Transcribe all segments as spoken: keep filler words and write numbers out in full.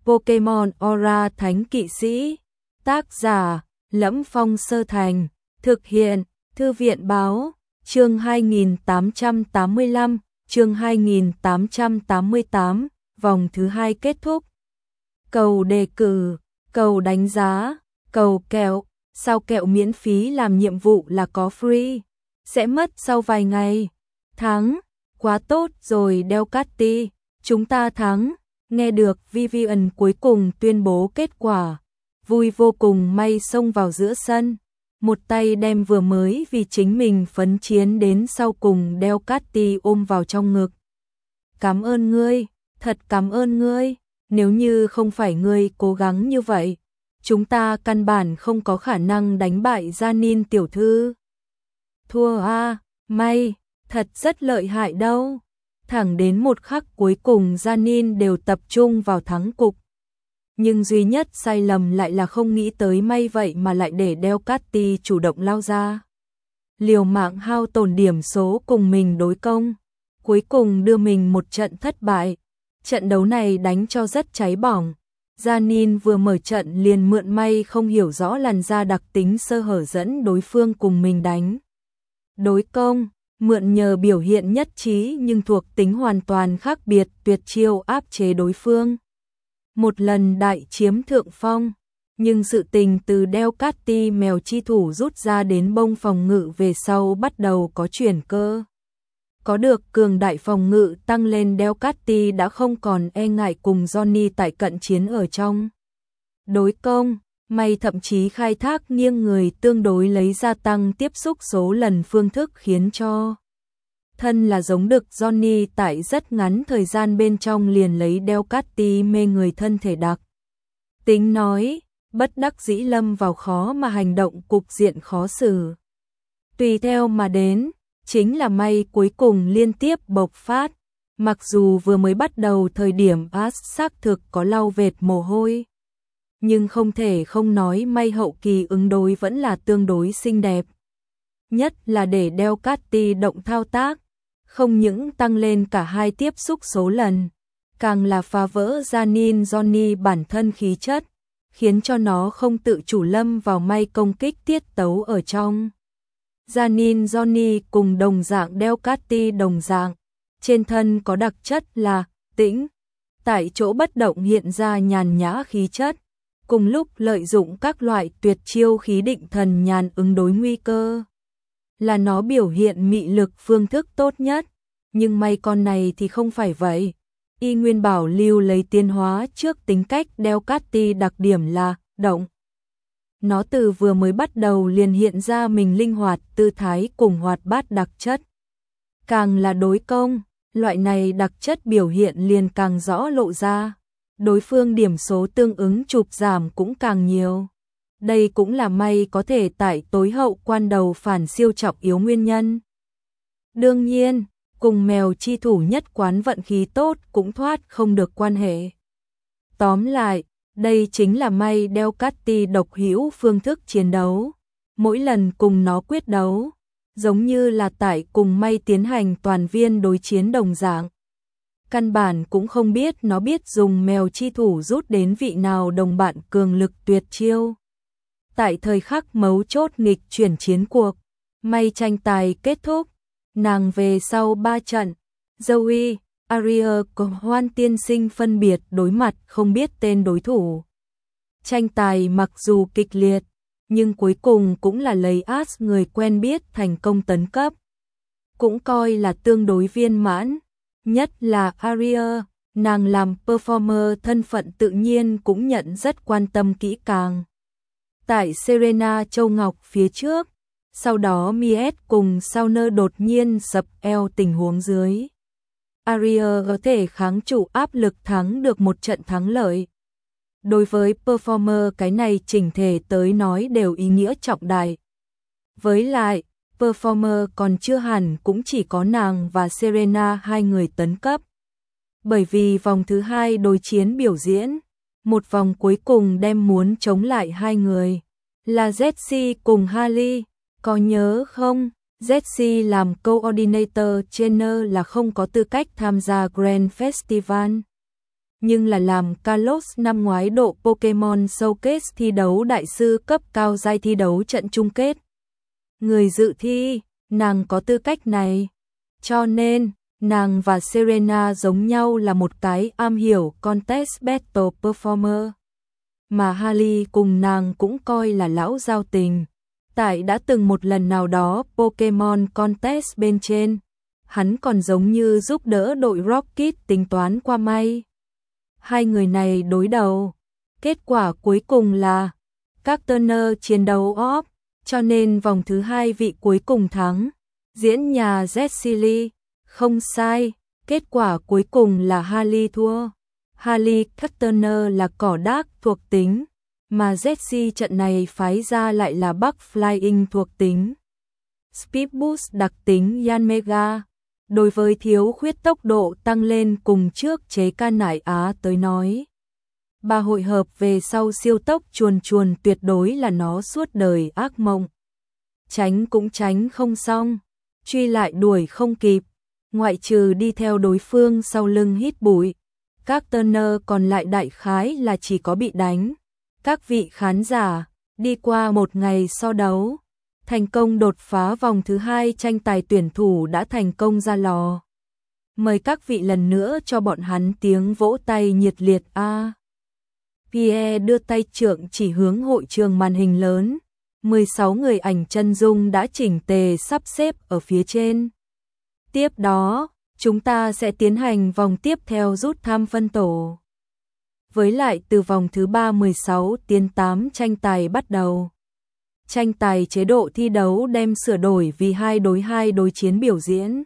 Pokemon Aura Thánh Kỵ Sĩ. Tác giả: Lẫm Phong Sơ Thành. Thực hiện: Thư viện báo. Chương hai nghìn tám trăm tám mươi lăm, chương hai nghìn tám trăm tám mươi tám, vòng thứ hai kết thúc. Cầu đề cử, cầu đánh giá, cầu kẹo, sao kẹo miễn phí làm nhiệm vụ là có free, sẽ mất sau vài ngày. Thắng, quá tốt rồi Delcatty, chúng ta thắng. Nghe được Vivian cuối cùng tuyên bố kết quả, vui vô cùng may xông vào giữa sân, một tay đem vừa mới vì chính mình phấn chiến đến sau cùng Delcatty ôm vào trong ngực. Cảm ơn ngươi, thật cảm ơn ngươi, nếu như không phải ngươi cố gắng như vậy, chúng ta căn bản không có khả năng đánh bại Janine tiểu thư. Thua a, may, thật rất lợi hại đâu. Thẳng đến một khắc cuối cùng Janine đều tập trung vào thắng cục. Nhưng duy nhất sai lầm lại là không nghĩ tới may vậy mà lại để Delcatty chủ động lao ra. Liều mạng hao tổn điểm số cùng mình đối công, cuối cùng đưa mình một trận thất bại. Trận đấu này đánh cho rất cháy bỏng. Janine vừa mở trận liền mượn may không hiểu rõ làn da đặc tính sơ hở dẫn đối phương cùng mình đánh. Đối công, mượn nhờ biểu hiện nhất trí nhưng thuộc tính hoàn toàn khác biệt tuyệt chiêu áp chế đối phương. Một lần đại chiếm thượng phong, nhưng sự tình từ Delcatty mèo chi thủ rút ra đến bông phòng ngự về sau bắt đầu có chuyển cơ. Có được cường đại phòng ngự tăng lên, Delcatty đã không còn e ngại cùng Johnny tại cận chiến ở trong đối công, may thậm chí khai thác nghiêng người tương đối lấy gia tăng tiếp xúc số lần phương thức khiến cho thân là giống đực Johnny tại rất ngắn thời gian bên trong liền lấy Delcatty mê người thân thể đặc. Tính nói, bất đắc dĩ lâm vào khó mà hành động cục diện khó xử. Tùy theo mà đến, chính là may cuối cùng liên tiếp bộc phát, mặc dù vừa mới bắt đầu thời điểm Ash xác thực có lau vệt mồ hôi. Nhưng không thể không nói may hậu kỳ ứng đối vẫn là tương đối xinh đẹp. Nhất là để Delcatty động thao tác, không những tăng lên cả hai tiếp xúc số lần, càng là phá vỡ Janine Johnny bản thân khí chất, khiến cho nó không tự chủ lâm vào may công kích tiết tấu ở trong. Janine Johnny cùng đồng dạng Delcatty đồng dạng, trên thân có đặc chất là tĩnh, tại chỗ bất động hiện ra nhàn nhã khí chất, cùng lúc lợi dụng các loại tuyệt chiêu khí định thần nhàn ứng đối nguy cơ. Là nó biểu hiện mị lực phương thức tốt nhất, nhưng may con này thì không phải vậy. Y nguyên bảo lưu lấy tiến hóa trước tính cách Delcatty đặc điểm là động. Nó từ vừa mới bắt đầu liền hiện ra mình linh hoạt tư thái cùng hoạt bát đặc chất. Càng là đối công, loại này đặc chất biểu hiện liền càng rõ lộ ra. Đối phương điểm số tương ứng chụp giảm cũng càng nhiều. Đây cũng là may có thể tại tối hậu quan đầu phản siêu trọng yếu nguyên nhân. Đương nhiên, cùng mèo chi thủ nhất quán vận khí tốt cũng thoát không được quan hệ. Tóm lại, đây chính là may Delcatty độc hữu phương thức chiến đấu. Mỗi lần cùng nó quyết đấu, giống như là tại cùng may tiến hành toàn viên đối chiến đồng dạng. Căn bản cũng không biết nó biết dùng mèo chi thủ rút đến vị nào đồng bạn cường lực tuyệt chiêu. Tại thời khắc mấu chốt nghịch chuyển chiến cuộc, may tranh tài kết thúc, nàng về sau ba trận, Zoe, Aria cùng Hoan tiên sinh phân biệt đối mặt không biết tên đối thủ. Tranh tài mặc dù kịch liệt, nhưng cuối cùng cũng là lấy Ash người quen biết thành công tấn cấp. Cũng coi là tương đối viên mãn, nhất là Aria, nàng làm performer thân phận tự nhiên cũng nhận rất quan tâm kỹ càng. Tại Serena Châu Ngọc phía trước, sau đó Miet cùng Sauner đột nhiên sập eo tình huống dưới. Aria có thể kháng trụ áp lực thắng được một trận thắng lợi. Đối với performer cái này chỉnh thể tới nói đều ý nghĩa trọng đại. Với lại, performer còn chưa hẳn cũng chỉ có nàng và Serena hai người tấn cấp. Bởi vì vòng thứ hai đối chiến biểu diễn, một vòng cuối cùng đem muốn chống lại hai người, là Jessie cùng Harley, có nhớ không? Jessie làm coordinator trainer là không có tư cách tham gia Grand Festival. nhưng là làm Carlos năm ngoái độ Pokemon Showcase thi đấu đại sư cấp cao giai thi đấu trận chung kết. Người dự thi, nàng có tư cách này. Cho nên, nàng và Serena giống nhau là một cái am hiểu contest battle performer. Mà Hailey cùng nàng cũng coi là lão giao tình. Tại đã từng một lần nào đó Pokemon contest bên trên, hắn còn giống như giúp đỡ đội Rocket tính toán qua may. Hai người này đối đầu, kết quả cuối cùng là các Turner chiến đấu off, cho nên vòng thứ hai vị cuối cùng thắng. Diễn nhà Jessie Lee, không sai, kết quả cuối cùng là Hailey thua. Hailey Turner là cỏ đác thuộc tính, mà Jessie trận này phái ra lại là Buck Flying thuộc tính. Speed Boost đặc tính Yanmega. Đối với thiếu khuyết tốc độ tăng lên cùng trước chế ca nải Á tới nói. Ba hội hợp về sau siêu tốc chuồn chuồn tuyệt đối là nó suốt đời ác mộng. Tránh cũng tránh không xong, truy lại đuổi không kịp, ngoại trừ đi theo đối phương sau lưng hít bụi. Các Turner còn lại đại khái là chỉ có bị đánh. Các vị khán giả, đi qua một ngày so đấu, thành công đột phá vòng thứ hai tranh tài tuyển thủ đã thành công ra lò. Mời các vị lần nữa cho bọn hắn tiếng vỗ tay nhiệt liệt a. À. Pierre đưa tay trượng chỉ hướng hội trường màn hình lớn, mười sáu người ảnh chân dung đã chỉnh tề sắp xếp ở phía trên. Tiếp đó, chúng ta sẽ tiến hành vòng tiếp theo rút thăm phân tổ. Với lại từ vòng thứ ba mười sáu tiến tám tranh tài bắt đầu. Tranh tài chế độ thi đấu đem sửa đổi vì hai đối hai đối chiến biểu diễn.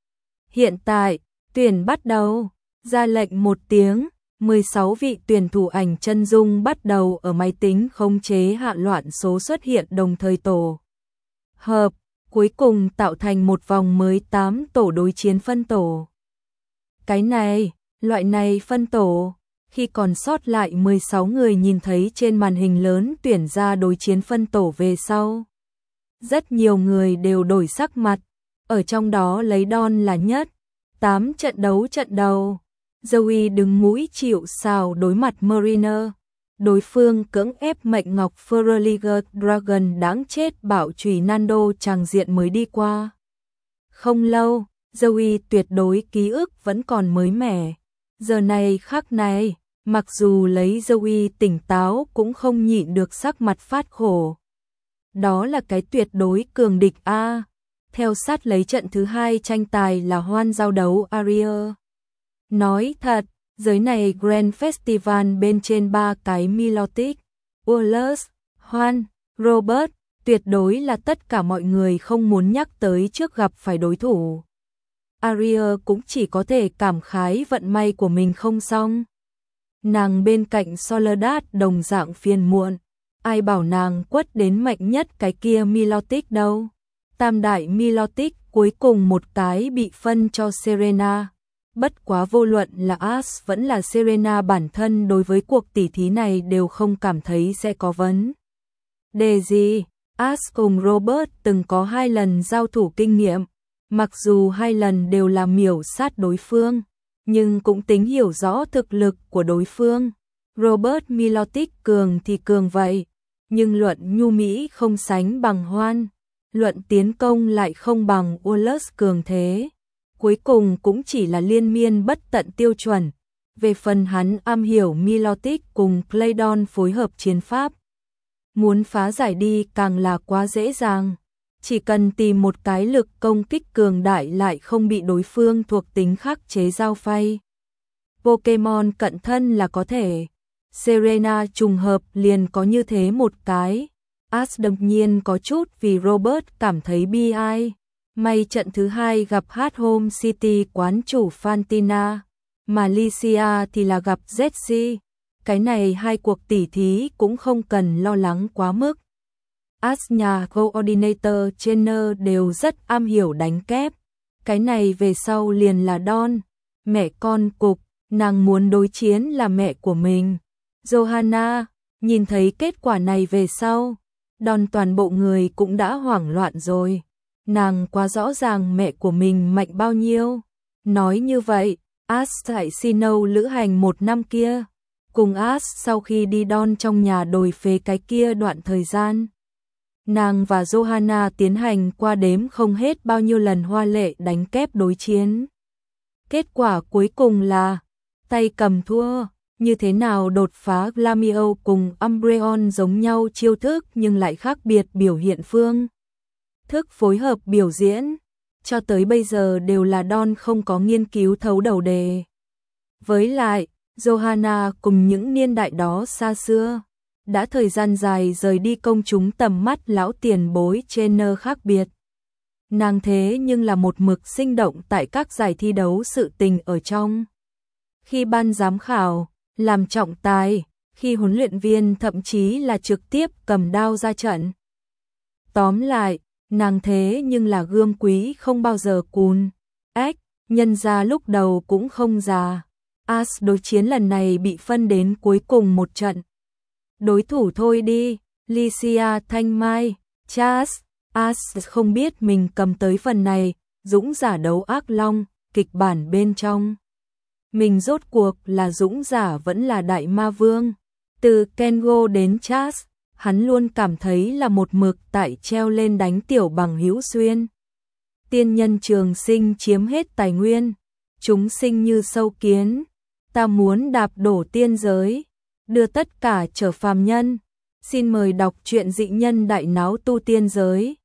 Hiện tại, tuyển bắt đầu, ra lệnh một tiếng, mười sáu vị tuyển thủ ảnh chân dung bắt đầu ở máy tính khống chế hạ loạn số xuất hiện đồng thời tổ hợp, cuối cùng tạo thành một vòng mới tám tổ đối chiến phân tổ. Cái này, loại này phân tổ, khi còn sót lại mười sáu người nhìn thấy trên màn hình lớn tuyển ra đối chiến phân tổ về sau. Rất nhiều người đều đổi sắc mặt, ở trong đó lấy Don là nhất. tám trận đấu trận đầu, Zoe đứng mũi chịu sào đối mặt Mariner. Đối phương cưỡng ép mệnh ngọc Feraliger Dragon đáng chết bảo chùy Nando tràng diện mới đi qua. Không lâu, Zoe tuyệt đối ký ức vẫn còn mới mẻ. Giờ này khắc này, mặc dù lấy Zoe tỉnh táo cũng không nhịn được sắc mặt phát khổ. Đó là cái tuyệt đối cường địch A. Theo sát lấy trận thứ hai tranh tài là hoan giao đấu Ariel. Nói thật, giới này Grand Festival bên trên ba cái Milotic, Wallace, Hoan, Robert, tuyệt đối là tất cả mọi người không muốn nhắc tới trước gặp phải đối thủ. Ariel cũng chỉ có thể cảm khái vận may của mình không xong. Nàng bên cạnh Soledad đồng dạng phiền muộn, ai bảo nàng quất đến mạnh nhất cái kia Milotic đâu. Tam đại Milotic cuối cùng một cái bị phân cho Serena. Bất quá vô luận là Ash vẫn là Serena bản thân đối với cuộc tỉ thí này đều không cảm thấy sẽ có vấn đề gì. Ash cùng Robert từng có hai lần giao thủ kinh nghiệm, mặc dù hai lần đều là miểu sát đối phương, nhưng cũng tính hiểu rõ thực lực của đối phương. Robert Milotic cường thì cường vậy, nhưng luận nhu mỹ không sánh bằng Hoan, luận tiến công lại không bằng Wallace cường thế. Cuối cùng cũng chỉ là liên miên bất tận tiêu chuẩn. Về phần hắn am hiểu Milotic cùng Claydon phối hợp chiến pháp, muốn phá giải đi càng là quá dễ dàng. Chỉ cần tìm một cái lực công kích cường đại lại không bị đối phương thuộc tính khắc chế giao phay. Pokemon cận thân là có thể. Serena trùng hợp liền có như thế một cái. Ash đương nhiên có chút vì Robert cảm thấy bi ai. May trận thứ hai gặp Hát Home City quán chủ Fantina, mà Licia thì là gặp Jessie. Cái này hai cuộc tỉ thí cũng không cần lo lắng quá mức. Ash nhà Coordinator Trainer đều rất am hiểu đánh kép. Cái này về sau liền là Don, mẹ con cục, nàng muốn đối chiến là mẹ của mình. Johanna, nhìn thấy kết quả này về sau, Don toàn bộ người cũng đã hoảng loạn rồi. Nàng quá rõ ràng mẹ của mình mạnh bao nhiêu. Nói như vậy, Ash tại Sinnoh lữ hành một năm kia, cùng Ash sau khi đi đon trong nhà đồi phế cái kia đoạn thời gian. Nàng và Johanna tiến hành qua đếm không hết bao nhiêu lần hoa lệ đánh kép đối chiến. Kết quả cuối cùng là tay cầm thua. Như thế nào đột phá Glameow cùng Umbreon giống nhau chiêu thức nhưng lại khác biệt biểu hiện phương thức phối hợp biểu diễn, cho tới bây giờ đều là Don không có nghiên cứu thấu đầu đề. Với lại, Johanna cùng những niên đại đó xa xưa, đã thời gian dài rời đi công chúng tầm mắt lão tiền bối trainer khác biệt. Nàng thế nhưng là một mực sinh động tại các giải thi đấu sự tình ở trong. Khi ban giám khảo, làm trọng tài, khi huấn luyện viên thậm chí là trực tiếp cầm đao ra trận. Tóm lại, nàng thế nhưng là gươm quý không bao giờ cùn. Ếch, nhân ra lúc đầu cũng không già. Ash đối chiến lần này bị phân đến cuối cùng một trận. Đối thủ thôi đi, Lycia Thanh Mai, Chas, Ash không biết mình cầm tới phần này, dũng giả đấu ác long, kịch bản bên trong. Mình rốt cuộc là dũng giả vẫn là đại ma vương. Từ Kengo đến Chas, hắn luôn cảm thấy là một mực tại treo lên đánh tiểu bằng hữu xuyên. Tiên nhân trường sinh chiếm hết tài nguyên, chúng sinh như sâu kiến, ta muốn đạp đổ tiên giới, đưa tất cả trở phàm nhân. Xin mời đọc truyện dị nhân đại náo tu tiên giới.